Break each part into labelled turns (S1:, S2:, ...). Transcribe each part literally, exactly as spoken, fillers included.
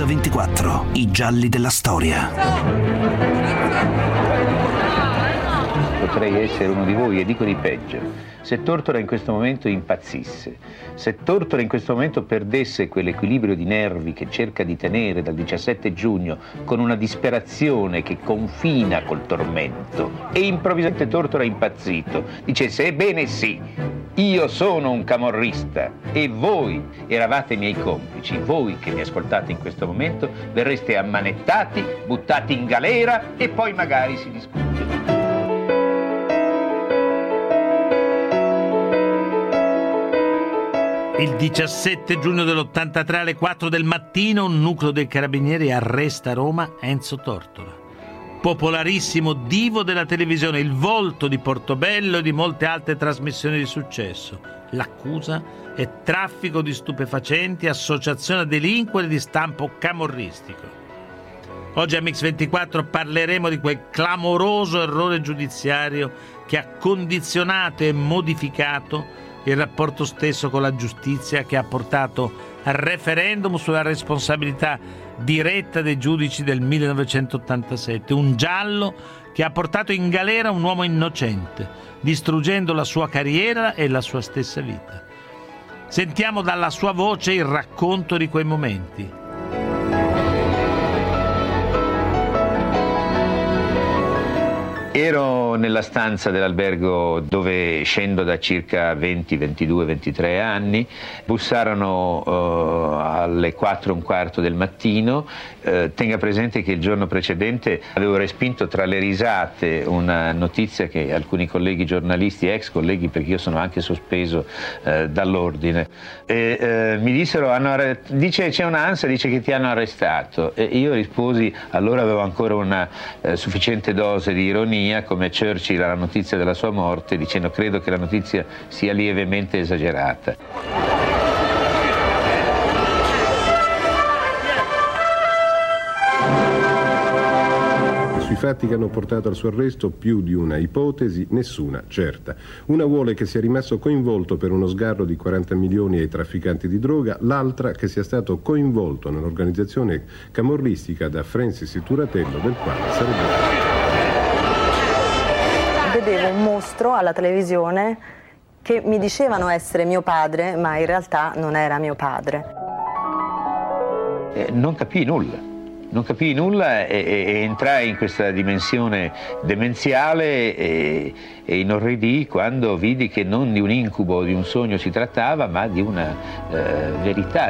S1: ventiquattro, i gialli della storia.
S2: Potrei essere uno di voi e dico di peggio. Se Tortora in questo momento impazzisse, se Tortora in questo momento perdesse quell'equilibrio di nervi che cerca di tenere dal diciassette giugno con una disperazione che confina col tormento e improvvisamente Tortora impazzito dicesse ebbene sì, io sono un camorrista e voi eravate miei complici, voi che mi ascoltate in questo momento verreste ammanettati, buttati in galera e poi magari si discute.
S3: Il diciassette giugno dell'ottantatré alle quattro del mattino un nucleo dei carabinieri arresta a Roma Enzo Tortora, popolarissimo divo della televisione, il volto di Portobello e di molte altre trasmissioni di successo. L'accusa è traffico di stupefacenti, associazione a delinquere di stampo camorristico. Oggi a Mix ventiquattro parleremo di quel clamoroso errore giudiziario che ha condizionato e modificato il rapporto stesso con la giustizia, che ha portato al referendum sulla responsabilità diretta dei giudici del millenovecentottantasette, un giallo che ha portato in galera un uomo innocente, distruggendo la sua carriera e la sua stessa vita. Sentiamo dalla sua voce il racconto di quei momenti.
S2: Ero nella stanza dell'albergo dove scendo da circa venti, ventidue, ventitré anni, bussarono uh, alle quattro e un quarto del mattino, uh, tenga presente che il giorno precedente avevo respinto tra le risate una notizia che alcuni colleghi giornalisti, ex colleghi perché io sono anche sospeso uh, dall'ordine, e, uh, mi dissero, hanno, dice c'è un'ansia, dice che ti hanno arrestato, e io risposi, allora avevo ancora una uh, sufficiente dose di ironia, come Churchill alla notizia della sua morte, dicendo credo che la notizia sia lievemente esagerata.
S4: Sui fatti che hanno portato al suo arresto più di una ipotesi, nessuna certa. Una vuole che sia rimasto coinvolto per uno sgarro di quaranta milioni ai trafficanti di droga, l'altra che sia stato coinvolto nell'organizzazione camorristica da Francis Turatello, del quale sarebbe...
S5: Vedevo un mostro alla televisione che mi dicevano essere mio padre, ma in realtà non era mio padre.
S2: Eh, non capii nulla, non capii nulla e, e, e entrai in questa dimensione demenziale e, e inorridii quando vidi che non di un incubo o di un sogno si trattava, ma di una eh, verità.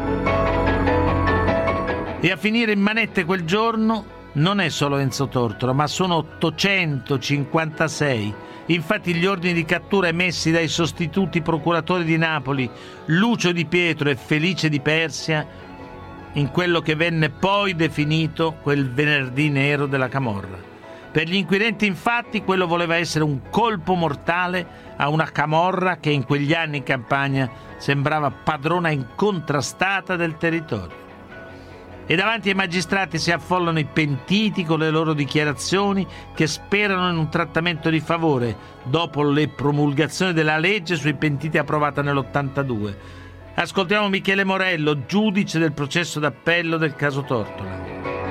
S3: E a finire in manette quel giorno non è solo Enzo Tortora, ma sono ottocentocinquantasei. Infatti gli ordini di cattura emessi dai sostituti procuratori di Napoli, Lucio Di Pietro e Felice di Persia, in quello che venne poi definito quel venerdì nero della camorra. Per gli inquirenti, infatti, quello voleva essere un colpo mortale a una camorra che in quegli anni in Campania sembrava padrona incontrastata del territorio. E davanti ai magistrati si affollano i pentiti con le loro dichiarazioni che sperano in un trattamento di favore dopo le promulgazioni della legge sui pentiti approvata nell'ottantadue. Ascoltiamo Michele Morello, giudice del processo d'appello del caso Tortora.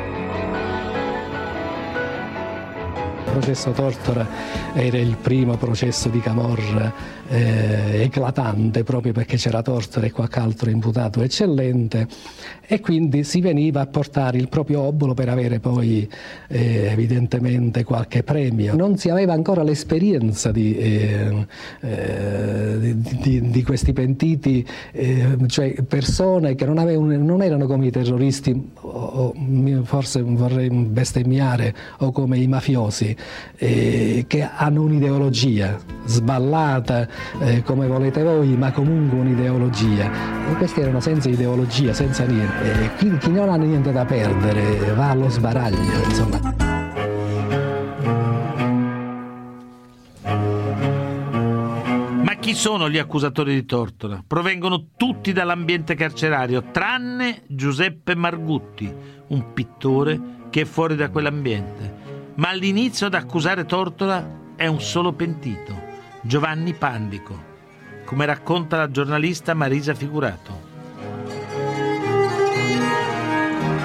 S6: Il processo Tortora era il primo processo di camorra eh, eclatante, proprio perché c'era Tortora e qualche altro imputato eccellente, e quindi si veniva a portare il proprio obolo per avere poi eh, evidentemente qualche premio. Non si aveva ancora l'esperienza di, eh, eh, di, di, di questi pentiti, eh, cioè persone che non, avevano, non erano come i terroristi, o, o forse vorrei bestemmiare, o come i mafiosi, eh, che hanno un'ideologia sballata, eh, come volete voi, ma comunque un'ideologia. E questi erano senza ideologia, senza niente. E chi, chi non ha niente da perdere va allo sbaraglio, insomma.
S3: Ma chi sono gli accusatori di Tortora? Provengono tutti dall'ambiente carcerario, tranne Giuseppe Margutti, un pittore che è fuori da quell'ambiente. Ma all'inizio ad accusare Tortora è un solo pentito, Giovanni Pandico, come racconta la giornalista Marisa Figurato.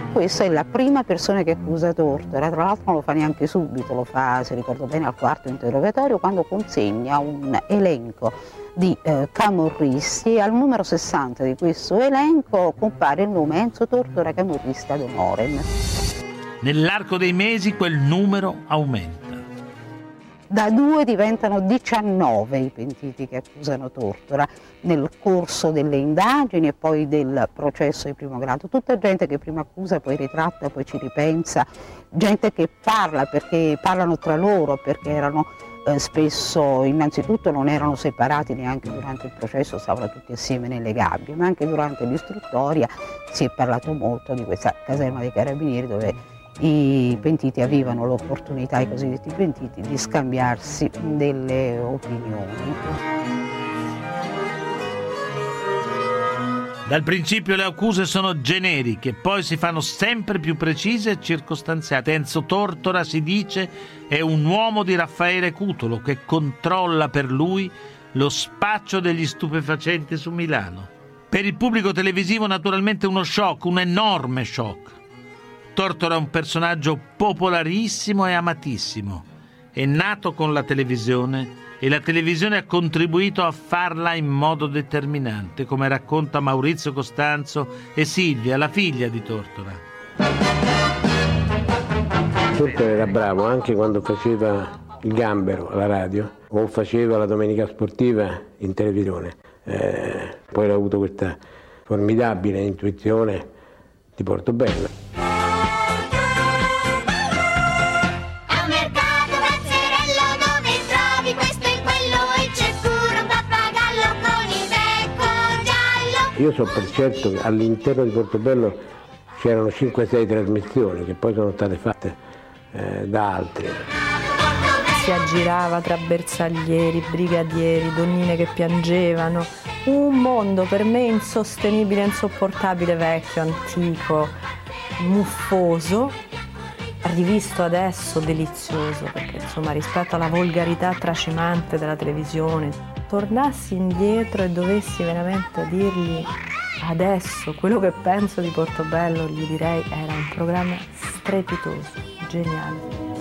S7: questa è la prima persona che accusa Tortora, tra l'altro non lo fa neanche subito, lo fa, se ricordo bene, al quarto interrogatorio, quando consegna un elenco di eh, camorristi, e al numero sessanta di questo elenco compare il nome Enzo Tortora, camorrista ad honorem.
S3: Nell'arco dei mesi quel numero aumenta.
S7: Da due diventano diciannove i pentiti che accusano Tortora nel corso delle indagini e poi del processo di primo grado. Tutta gente che prima accusa, poi ritratta, poi ci ripensa, gente che parla perché parlano tra loro, perché erano eh, spesso, innanzitutto non erano separati neanche durante il processo, stavano tutti assieme nelle gabbie, ma anche durante l'istruttoria si è parlato molto di questa caserma dei Carabinieri dove i pentiti avevano l'opportunità, i cosiddetti pentiti, di scambiarsi delle opinioni.
S3: Dal principio le accuse sono generiche, poi si fanno sempre più precise e circostanziate. Enzo Tortora, si dice, è un uomo di Raffaele Cutolo che controlla per lui lo spaccio degli stupefacenti su Milano. Per il pubblico televisivo naturalmente uno shock, un enorme shock. Tortora è un personaggio popolarissimo e amatissimo. È nato con la televisione e la televisione ha contribuito a farla in modo determinante, come racconta Maurizio Costanzo e Silvia, la figlia di Tortora.
S8: Tortora era bravo anche quando faceva il gambero alla radio o faceva la domenica sportiva in televisione. Eh, poi ha avuto questa formidabile intuizione di Portobello. Io so per certo che all'interno di Portobello c'erano cinque sei trasmissioni che poi sono state fatte eh, da altri.
S9: Si aggirava tra bersaglieri, brigadieri, donnine che piangevano. Un mondo per me insostenibile, insopportabile, vecchio, antico, muffoso, rivisto adesso delizioso, perché insomma rispetto alla volgarità tracimante della televisione, tornassi indietro e dovessi veramente dirgli adesso quello che penso di Portobello, gli direi era un programma strepitoso, geniale.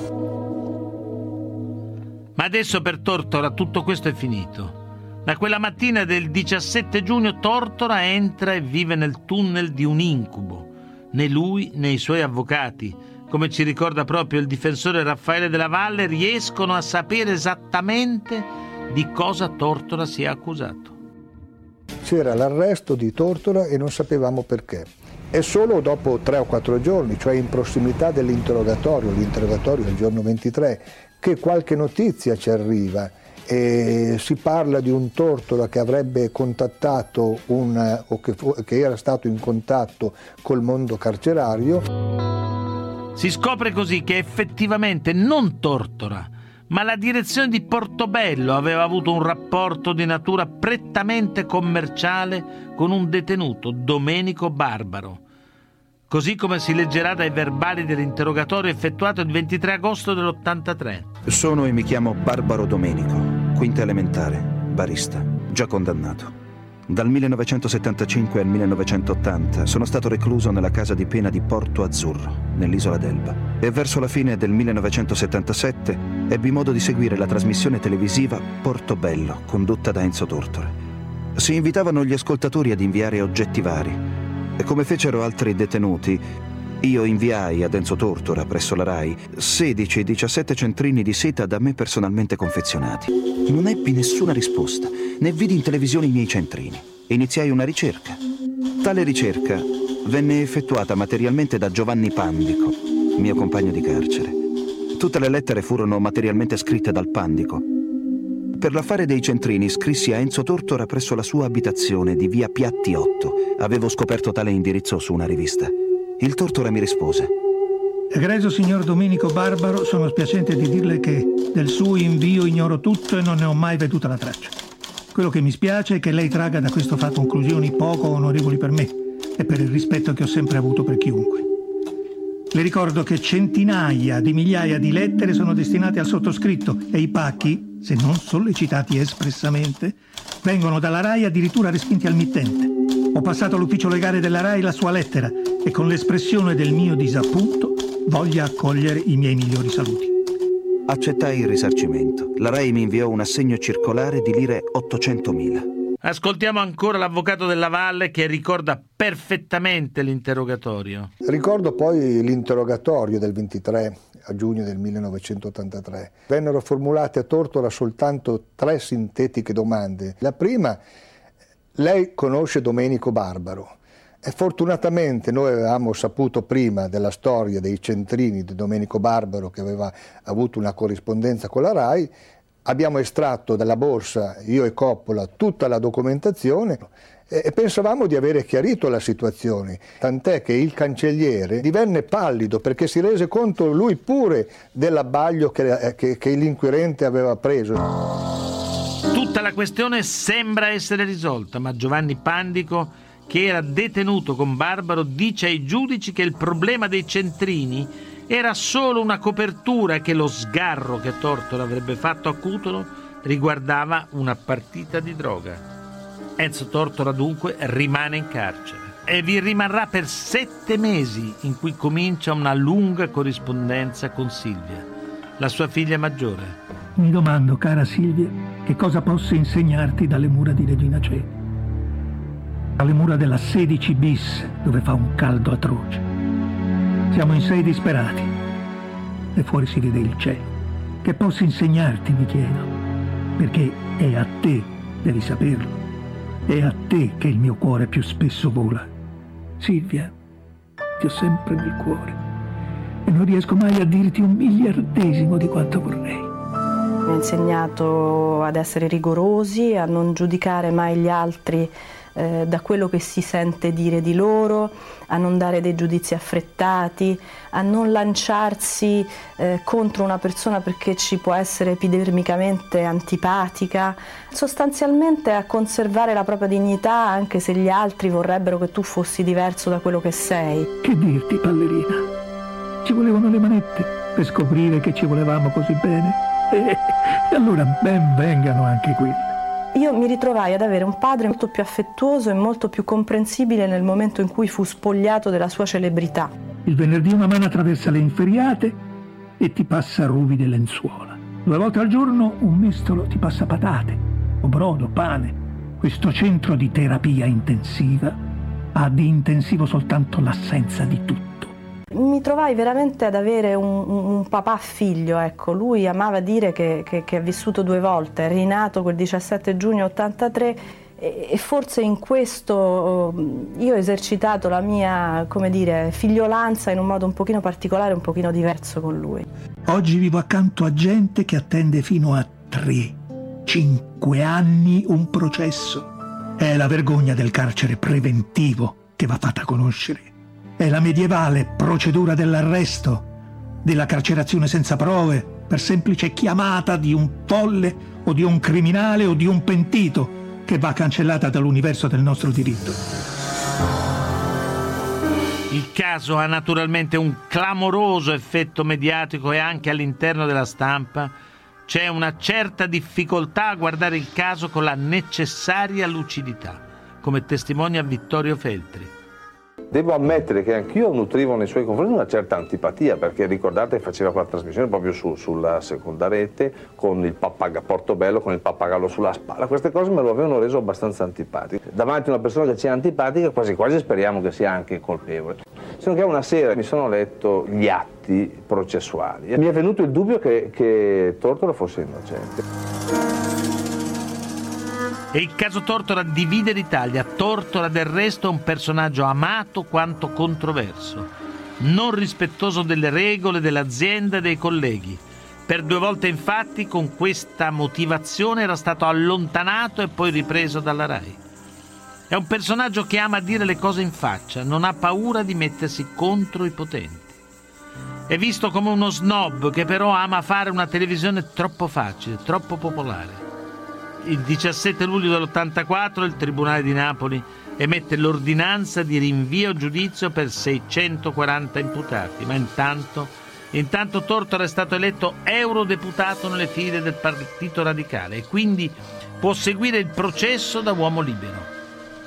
S3: Ma adesso per Tortora tutto questo è finito. Da quella mattina del diciassette giugno Tortora entra e vive nel tunnel di un incubo. Né lui né i suoi avvocati, come ci ricorda proprio il difensore Raffaele Della Valle, riescono a sapere esattamente di cosa Tortora sia accusato.
S10: C'era l'arresto di Tortora e non sapevamo perché. È solo dopo tre o quattro giorni, cioè in prossimità dell'interrogatorio, l'interrogatorio è il giorno ventitré, che qualche notizia ci arriva e si parla di un Tortora che avrebbe contattato un, o che, fu, che era stato in contatto col mondo carcerario.
S3: Si scopre così che effettivamente non Tortora, ma la direzione di Portobello aveva avuto un rapporto di natura prettamente commerciale con un detenuto, Domenico Barbaro. Così come si leggerà dai verbali dell'interrogatorio effettuato il ventitré agosto dell'ottantatré.
S11: Sono e mi chiamo Barbaro Domenico, quinta elementare, barista, già condannato. Dal millenovecentosettantacinque al millenovecentottanta sono stato recluso nella casa di pena di Porto Azzurro, nell'isola d'Elba, e verso la fine del millenovecentosettantasette ebbi modo di seguire la trasmissione televisiva Portobello, condotta da Enzo Tortora. Si invitavano gli ascoltatori ad inviare oggetti vari, e come fecero altri detenuti, io inviai ad Enzo Tortora presso la RAI sedici diciassette centrini di seta da me personalmente confezionati. Non ebbi nessuna risposta, né vidi in televisione i miei centrini. Iniziai una ricerca. Tale ricerca venne effettuata materialmente da Giovanni Pandico, mio compagno di carcere. Tutte le lettere furono materialmente scritte dal Pandico. Per l'affare dei centrini scrissi a Enzo Tortora presso la sua abitazione di via Piatti otto. Avevo scoperto tale indirizzo su una rivista. Il Tortora mi rispose:
S12: Egregio signor Domenico Barbaro, sono spiacente di dirle che del suo invio ignoro tutto e non ne ho mai veduta la traccia. Quello che mi spiace è che lei tragga da questo fatto conclusioni poco onorevoli per me e per il rispetto che ho sempre avuto per chiunque. Le ricordo che centinaia di migliaia di lettere sono destinate al sottoscritto e i pacchi, se non sollecitati espressamente, vengono dalla RAI addirittura respinti al mittente. Ho passato all'ufficio legale della RAI la sua lettera e con l'espressione del mio disappunto voglia accogliere i miei migliori saluti.
S11: Accettai il risarcimento. La Rai mi inviò un assegno circolare di lire ottocentomila.
S3: Ascoltiamo ancora l'avvocato Della Valle che ricorda perfettamente l'interrogatorio.
S10: Ricordo poi l'interrogatorio del ventitré a giugno del millenovecentottantatré. Vennero formulate a Tortora soltanto tre sintetiche domande. La prima: lei conosce Domenico Barbaro? E fortunatamente noi avevamo saputo prima della storia dei centrini di Domenico Barbaro, che aveva avuto una corrispondenza con la Rai. Abbiamo estratto dalla borsa, io e Coppola, tutta la documentazione e pensavamo di avere chiarito la situazione, tant'è che il cancelliere divenne pallido perché si rese conto lui pure dell'abbaglio che, che, che l'inquirente aveva preso.
S3: Tutta la questione sembra essere risolta, ma Giovanni Pandico, che era detenuto con Barbaro, dice ai giudici che il problema dei centrini era solo una copertura e che lo sgarro che Tortora avrebbe fatto a Cutolo riguardava una partita di droga. Enzo Tortora dunque rimane in carcere e vi rimarrà per sette mesi, in cui comincia una lunga corrispondenza con Silvia, la sua figlia maggiore.
S12: Mi domando, cara Silvia, che cosa posso insegnarti dalle mura di Regina Coeli, dalle mura della sedici bis, dove fa un caldo atroce. Siamo in sei disperati e fuori si vede il cielo. Che posso insegnarti, mi chiedo, perché è a te, devi saperlo, è a te che il mio cuore più spesso vola. Silvia, ti ho sempre nel cuore e non riesco mai a dirti un miliardesimo di quanto vorrei.
S9: Mi ha insegnato ad essere rigorosi, a non giudicare mai gli altri eh, da quello che si sente dire di loro, a non dare dei giudizi affrettati, a non lanciarsi eh, contro una persona perché ci può essere epidermicamente antipatica, sostanzialmente a conservare la propria dignità anche se gli altri vorrebbero che tu fossi diverso da quello che sei.
S12: Che dirti, ballerina? Ci volevano le manette per scoprire che ci volevamo così bene? E allora ben vengano anche quelle.
S9: Io mi ritrovai ad avere un padre molto più affettuoso e molto più comprensibile nel momento in cui fu spogliato della sua celebrità.
S12: Il venerdì una mano attraversa le inferriate e ti passa ruvide lenzuola. Due volte al giorno un mestolo ti passa patate, o brodo, pane. Questo centro di terapia intensiva ha di intensivo soltanto l'assenza di tutto.
S9: Mi trovai veramente ad avere un, un papà figlio, ecco. Lui amava dire che, che, che ha vissuto due volte, è rinato quel diciassette giugno ottantatré e, e forse in questo io ho esercitato la mia, come dire, figliolanza in un modo un pochino particolare, un pochino diverso con lui.
S12: Oggi vivo accanto a gente che attende fino a tre, cinque anni un processo. È la vergogna del carcere preventivo che va fatta conoscere. È la medievale procedura dell'arresto, della carcerazione senza prove, per semplice chiamata di un folle o di un criminale o di un pentito, che va cancellata dall'universo del nostro diritto.
S3: Il caso ha naturalmente un clamoroso effetto mediatico e anche all'interno della stampa c'è una certa difficoltà a guardare il caso con la necessaria lucidità, come testimonia Vittorio Feltri.
S13: Devo ammettere che anch'io nutrivo nei suoi confronti una certa antipatia, perché ricordate che faceva quella trasmissione proprio su, sulla seconda rete con il pappagallo, Portobello con il pappagallo sulla spalla. Queste cose me lo avevano reso abbastanza antipatico. Davanti a una persona che ci è antipatica quasi quasi speriamo che sia anche colpevole. Se non che una sera mi sono letto gli atti processuali e mi è venuto il dubbio che, che Tortora fosse innocente.
S3: E il caso Tortora divide l'Italia. Tortora del resto è un personaggio amato quanto controverso, non rispettoso delle regole dell'azienda e dei colleghi. Per due volte infatti con questa motivazione era stato allontanato e poi ripreso dalla Rai. È un personaggio che ama dire le cose in faccia, non ha paura di mettersi contro i potenti. È visto come uno snob che però ama fare una televisione troppo facile, troppo popolare. Il diciassette luglio dell'ottantaquattro il Tribunale di Napoli emette l'ordinanza di rinvio a giudizio per seicentoquaranta imputati, ma intanto, intanto Tortora è stato eletto eurodeputato nelle file del Partito Radicale e quindi può seguire il processo da uomo libero.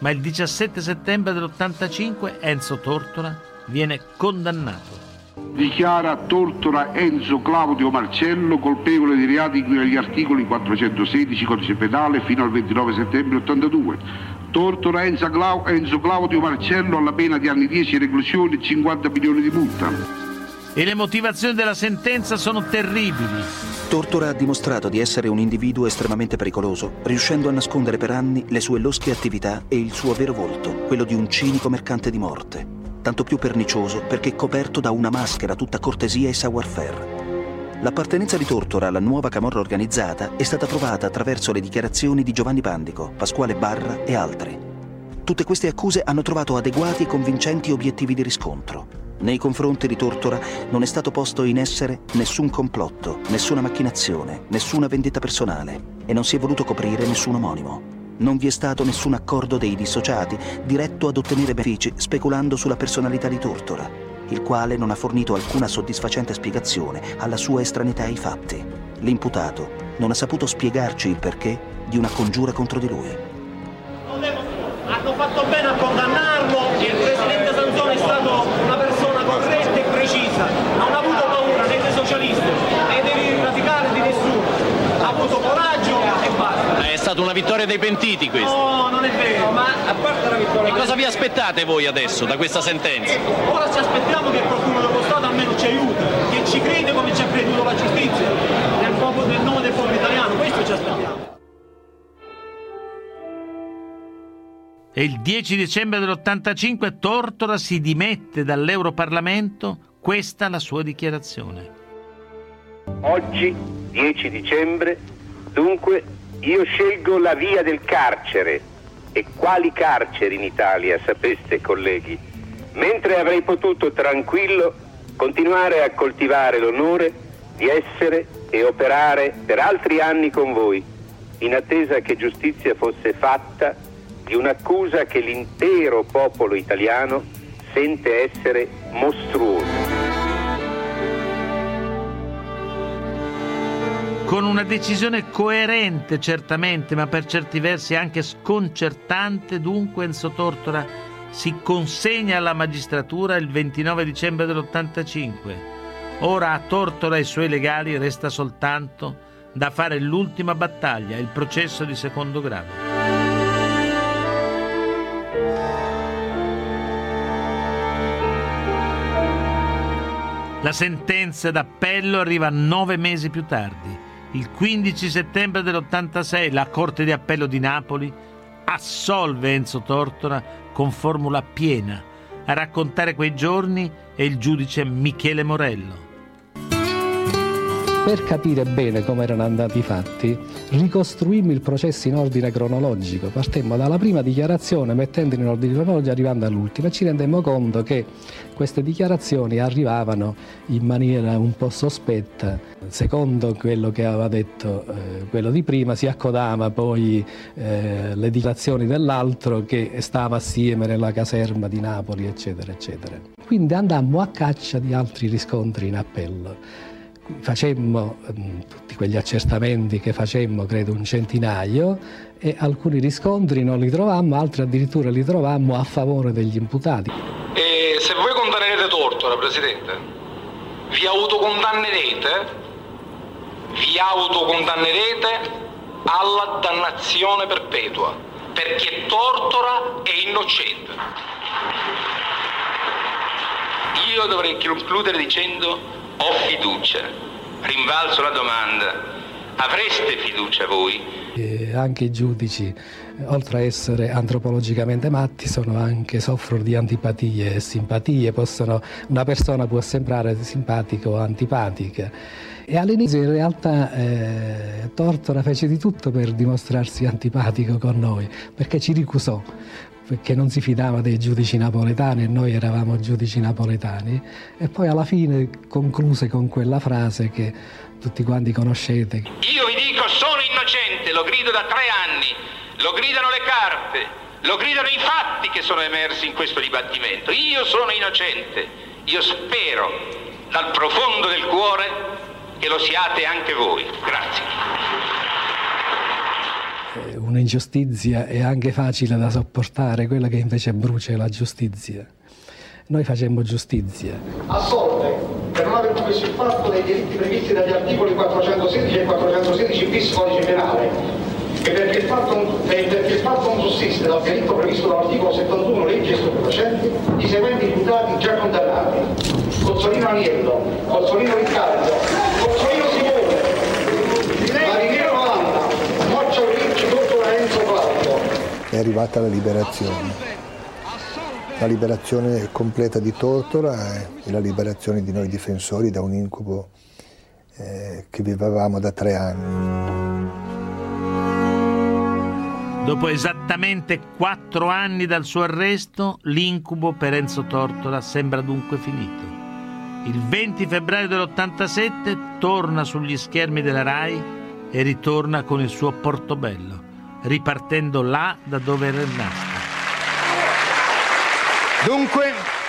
S3: ma il diciassette settembre dell'ottantacinque Enzo Tortora viene condannato.
S14: Dichiara Tortora Enzo Claudio Marcello colpevole di reati di cui agli articoli quattrocentosedici codice penale fino al ventinove settembre ottantadue. Tortora Enzo, Clau- Enzo Claudio Marcello alla pena di anni dieci di reclusione e cinquanta milioni di multa.
S3: E le motivazioni della sentenza sono terribili.
S11: Tortora ha dimostrato di essere un individuo estremamente pericoloso, riuscendo a nascondere per anni le sue losche attività e il suo vero volto, quello di un cinico mercante di morte. Tanto più pernicioso perché coperto da una maschera tutta cortesia e savoir-faire. L'appartenenza di Tortora alla nuova camorra organizzata è stata provata attraverso le dichiarazioni di Giovanni Pandico, Pasquale Barra e altri. Tutte queste accuse hanno trovato adeguati e convincenti obiettivi di riscontro. Nei confronti di Tortora non è stato posto in essere nessun complotto, nessuna macchinazione, nessuna vendetta personale e non si è voluto coprire nessun omonimo. Non vi è stato nessun accordo dei dissociati diretto ad ottenere benefici speculando sulla personalità di Tortora, il quale non ha fornito alcuna soddisfacente spiegazione alla sua estraneità ai fatti. L'imputato non ha saputo spiegarci il perché di una congiura contro di lui.
S15: Hanno fatto bene a condannarlo, il presidente Sanzoni è stato una persona corretta e precisa, non ha avuto paura né dei socialisti né dei radicali di nessuno, ha avuto coraggio e basta.
S16: È stata una vittoria dei pentiti questa.
S15: No, non è vero, ma a parte la vittoria...
S16: E cosa vi aspettate voi adesso da questa sentenza?
S15: Ora ci aspettiamo che qualcuno dello Stato almeno ci aiuti, che ci crede come ci ha creduto la giustizia, nel, popolo, nel nome del popolo italiano, questo ci aspettiamo.
S3: E il dieci dicembre dell'ottantacinque Tortora si dimette dall'Europarlamento, questa la sua dichiarazione.
S17: Oggi, dieci dicembre, dunque, io scelgo la via del carcere. E quali carceri in Italia, sapeste colleghi? Mentre avrei potuto tranquillo continuare a coltivare l'onore di essere e operare per altri anni con voi, in attesa che giustizia fosse fatta di un'accusa che l'intero popolo italiano sente essere mostruosa.
S3: Con una decisione coerente certamente, ma per certi versi anche sconcertante, dunque Enzo Tortora si consegna alla magistratura il ventinove dicembre dell'ottantacinque. Ora a Tortora e ai suoi legali resta soltanto da fare l'ultima battaglia, il processo di secondo grado. La sentenza d'appello arriva nove mesi più tardi. Il quindici settembre dell'ottantasei la Corte di Appello di Napoli assolve Enzo Tortora con formula piena. A raccontare quei giorni è il giudice Michele Morello.
S6: Per capire bene come erano andati i fatti, ricostruimmo il processo in ordine cronologico. Partemmo dalla prima dichiarazione, mettendolo in ordine cronologico, arrivando all'ultima, e ci rendemmo conto che queste dichiarazioni arrivavano in maniera un po' sospetta. Secondo quello che aveva detto eh, quello di prima, si accodava poi eh, le dichiarazioni dell'altro che stava assieme nella caserma di Napoli, eccetera, eccetera. Quindi andammo a caccia di altri riscontri in appello. Facemmo um, tutti quegli accertamenti che facemmo, credo un centinaio, e alcuni riscontri non li trovammo, altri addirittura li trovammo a favore degli imputati.
S18: E se voi condannerete Tortora, Presidente, vi autocondannerete, vi autocondannerete alla dannazione perpetua, perché Tortora è innocente. Io dovrei concludere dicendo: ho fiducia, rinvalso la domanda, avreste fiducia voi?
S6: E anche i giudici, oltre a essere antropologicamente matti, sono anche, soffrono di antipatie e simpatie. Possono, una persona può sembrare simpatica o antipatica. E all'inizio in realtà eh, Tortora fece di tutto per dimostrarsi antipatico con noi, perché ci ricusò, perché non si fidava dei giudici napoletani e noi eravamo giudici napoletani, e poi alla fine concluse con quella frase che tutti quanti conoscete.
S18: Io vi dico sono innocente, lo grido da tre anni, lo gridano le carte, lo gridano i fatti che sono emersi in questo dibattimento. Io sono innocente, io spero dal profondo del cuore che lo siate anche voi. Grazie.
S6: un'ingiustizia è anche facile da sopportare, quella che invece brucia è la giustizia. Noi facemmo giustizia.
S19: Assolve per non aver commesso il fatto dei delitti previsti dagli articoli quattrocentosedici e quattrocentosedici bis codice penale, e perché il fatto, e perché il fatto non sussiste dal delitto previsto dall'articolo settantuno legge stupefacenti, i seguenti imputati già condannati: Cozzolino Aniello, Cozzolino Riccardo, Cozzolino Simone, Marinero Anna, Moccia Ricci, Tortora Enzo Claudio.
S10: È arrivata la liberazione. La liberazione completa di Tortora e la liberazione di noi difensori da un incubo eh, che vivevamo da tre anni.
S3: Dopo esattamente quattro anni dal suo arresto, l'incubo per Enzo Tortora sembra dunque finito. Il venti febbraio dell'ottantasette torna sugli schermi della Rai e ritorna con il suo Portobello, ripartendo là da dove era nato.
S2: Dunque,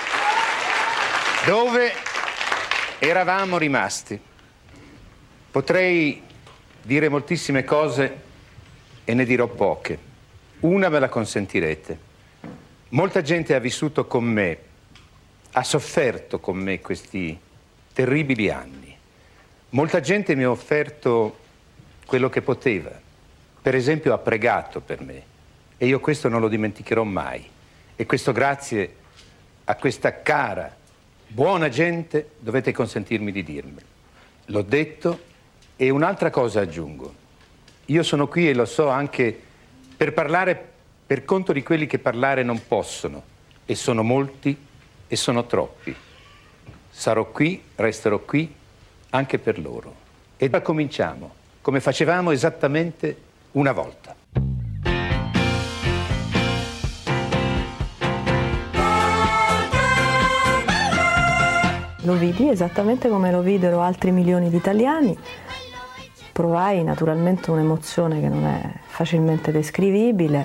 S2: dove eravamo rimasti? Potrei dire moltissime cose e ne dirò poche. Una me la consentirete. Molta gente ha vissuto con me, ha sofferto con me questi terribili anni. Molta gente mi ha offerto quello che poteva. Per esempio ha pregato per me e io questo non lo dimenticherò mai. E questo grazie a questa cara, buona gente dovete consentirmi di dirmelo. L'ho detto e un'altra cosa aggiungo. Io sono qui e lo so anche per parlare per conto di quelli che parlare non possono, e sono molti e sono troppi. Sarò qui, resterò qui anche per loro. E ora cominciamo, come facevamo esattamente una volta.
S9: Lo vidi esattamente come lo videro altri milioni di italiani. Provai naturalmente un'emozione che non è facilmente descrivibile.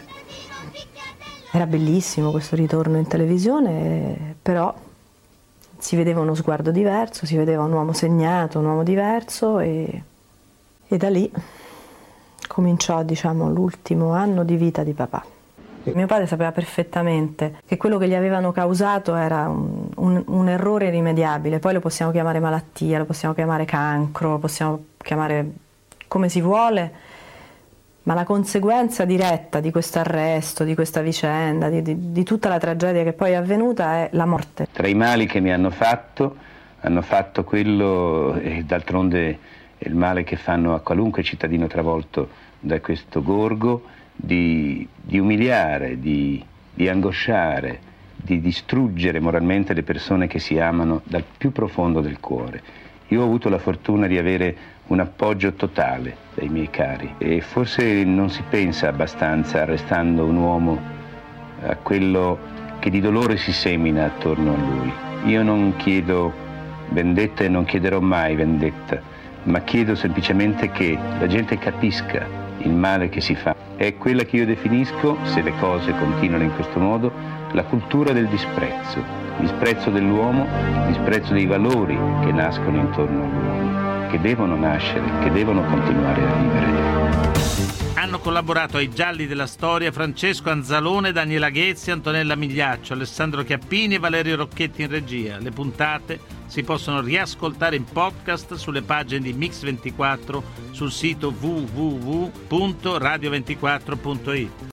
S9: Era bellissimo questo ritorno in televisione, però si vedeva uno sguardo diverso, si vedeva un uomo segnato, un uomo diverso e, e da lì cominciò, diciamo, l'ultimo anno di vita di papà. Mio padre sapeva perfettamente che quello che gli avevano causato era un, un, un errore irrimediabile, poi lo possiamo chiamare malattia, lo possiamo chiamare cancro, lo possiamo chiamare come si vuole, ma la conseguenza diretta di questo arresto, di questa vicenda, di, di, di tutta la tragedia che poi è avvenuta è la morte.
S2: Tra i mali che mi hanno fatto, hanno fatto quello, e d'altronde è il male che fanno a qualunque cittadino travolto da questo gorgo, Di, di umiliare, di, di angosciare, di distruggere moralmente le persone che si amano dal più profondo del cuore. Io ho avuto la fortuna di avere un appoggio totale dai miei cari e forse non si pensa abbastanza, arrestando un uomo, a quello che di dolore si semina attorno a lui. Io non chiedo vendetta e non chiederò mai vendetta, ma chiedo semplicemente che la gente capisca il male che si fa. È quella che io definisco, se le cose continuano in questo modo, la cultura del disprezzo, disprezzo dell'uomo, disprezzo dei valori che nascono intorno all'uomo, che devono nascere, che devono continuare a vivere.
S3: Hanno collaborato ai Gialli della Storia Francesco Anzalone, Daniela Ghezzi, Antonella Migliaccio, Alessandro Chiappini e Valerio Rocchetti in regia. Le puntate si possono riascoltare in podcast sulle pagine di Mix ventiquattro sul sito w w w punto radio ventiquattro punto it.